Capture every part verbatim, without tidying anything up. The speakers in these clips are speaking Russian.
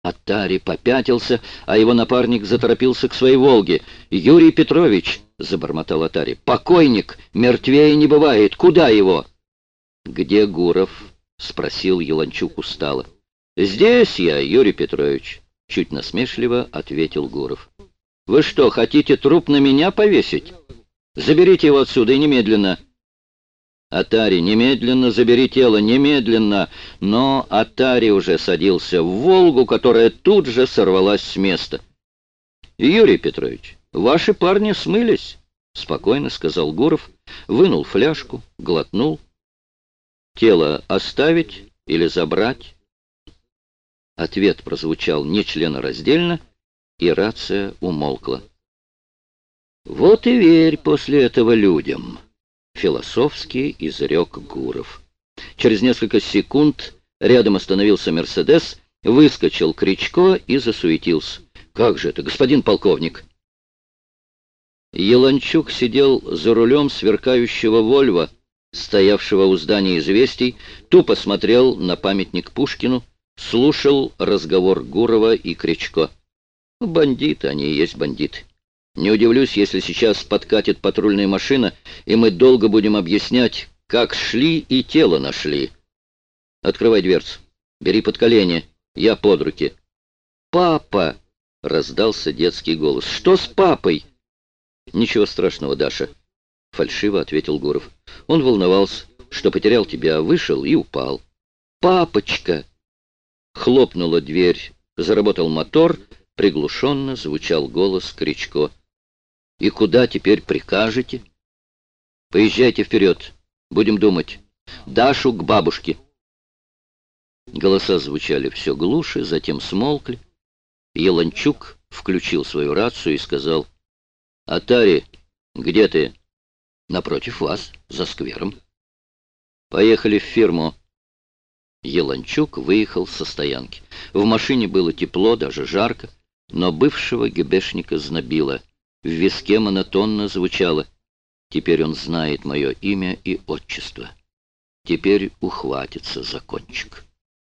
Оттари попятился, а его напарник заторопился к своей «Волге». «Юрий Петрович!» — забормотал Оттари. «Покойник! Мертвее не бывает! Куда его?» «Где Гуров?» — спросил Еланчук устало. «Здесь я, Юрий Петрович», — чуть насмешливо ответил Гуров. «Вы что, хотите труп на меня повесить? Заберите его отсюда и немедленно». «Оттари, немедленно забери тело, немедленно!» Но Оттари уже садился в «Волгу», которая тут же сорвалась с места. «Юрий Петрович, ваши парни смылись», — спокойно сказал Гуров, вынул фляжку, глотнул. «Тело оставить или забрать?» Ответ прозвучал нечленораздельно, и рация умолкла. «Вот и верь после этого людям», — философски изрек Гуров. Через несколько секунд рядом остановился «Мерседес», выскочил Кричко и засуетился. «Как же это, господин полковник?» Еланчук сидел за рулем сверкающего «Вольво», стоявшего у здания «Известий», тупо смотрел на памятник Пушкину, слушал разговор Гурова и Кричко. Бандиты они и есть бандиты. Не удивлюсь, если сейчас подкатит патрульная машина, и мы долго будем объяснять, как шли и тело нашли. Открывай дверцу. Бери под колени. Я под руки. «Папа!» — раздался детский голос. «Что с папой?» «Ничего страшного, Даша», — фальшиво ответил Гуров. «Он волновался, что потерял тебя, вышел и упал». «Папочка!» Хлопнула дверь, заработал мотор, приглушенно звучал голос Кричко. «И куда теперь прикажете?» «Поезжайте вперед, будем думать. Дашу к бабушке». Голоса звучали все глуше, затем смолкли. Еланчук включил свою рацию и сказал: «Оттари, где ты?» «Напротив вас, за сквером». «Поехали в фирму». Еланчук выехал со стоянки. В машине было тепло, даже жарко, но бывшего ГБшника знобило. В виске монотонно звучало: «Теперь он знает мое имя и отчество. Теперь ухватится за кончик».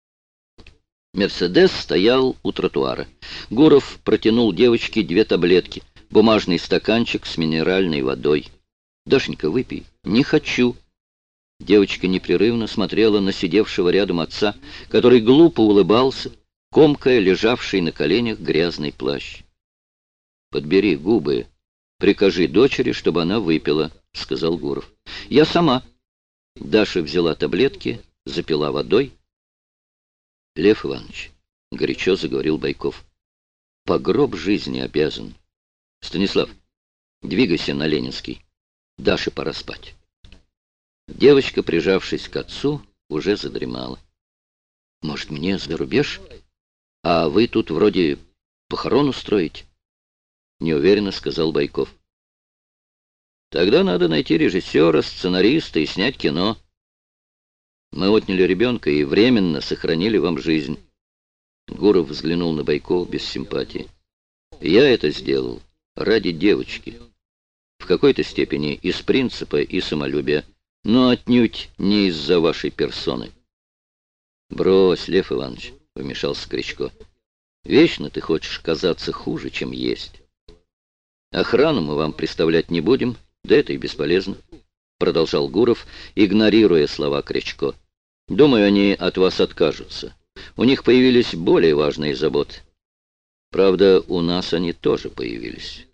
«Мерседес» стоял у тротуара. Гуров протянул девочке две таблетки, бумажный стаканчик с минеральной водой. «Дашенька, выпей». «Не хочу». Девочка непрерывно смотрела на сидевшего рядом отца, который глупо улыбался, комкая лежавший на коленях грязный плащ. «Подбери губы, прикажи дочери, чтобы она выпила», — сказал Гуров. «Я сама». Даша взяла таблетки, запила водой. «Лев Иванович», — горячо заговорил Байков, — «по гроб жизни обязан. Станислав, двигайся на Ленинский. Даше пора спать». Девочка, прижавшись к отцу, уже задремала. «Может, мне за рубеж? А вы тут вроде похорон устроите?» Неуверенно сказал Байков. «Тогда надо найти режиссера, сценариста и снять кино. Мы отняли ребенка и временно сохранили вам жизнь». Гуров взглянул на Байкова без симпатии. «Я это сделал ради девочки. В какой-то степени из принципа и самолюбия, но отнюдь не из-за вашей персоны». «Брось, Лев Иванович», — вмешался Кричко. «Вечно ты хочешь казаться хуже, чем есть. Охрану мы вам представлять не будем, да это и бесполезно», — продолжал Гуров, игнорируя слова Кричко. «Думаю, они от вас откажутся. У них появились более важные заботы. Правда, у нас они тоже появились».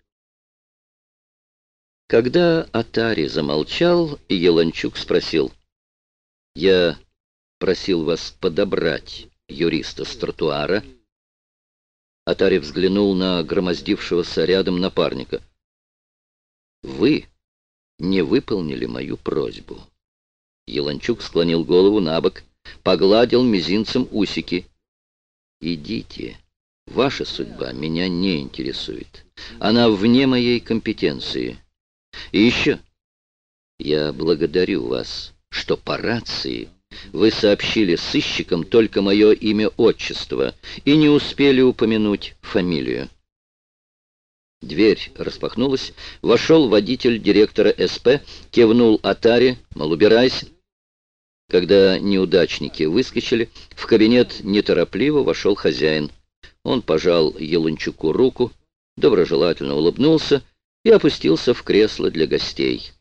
Когда Оттари замолчал, Еланчук спросил: «Я просил вас подобрать юриста с тротуара». Оттари взглянул на громоздившегося рядом напарника. «Вы не выполнили мою просьбу». Еланчук склонил голову на бок, погладил мизинцем усики. «Идите. Ваша судьба меня не интересует. Она вне моей компетенции. И еще я благодарю вас, что по рации вы сообщили сыщикам только мое имя-отчество и не успели упомянуть фамилию». Дверь распахнулась, вошел водитель директора СП, кивнул Оттари, мол, убирайся. Когда неудачники выскочили, в кабинет неторопливо вошел хозяин. Он пожал Еланчуку руку, доброжелательно улыбнулся и опустился в кресло для гостей.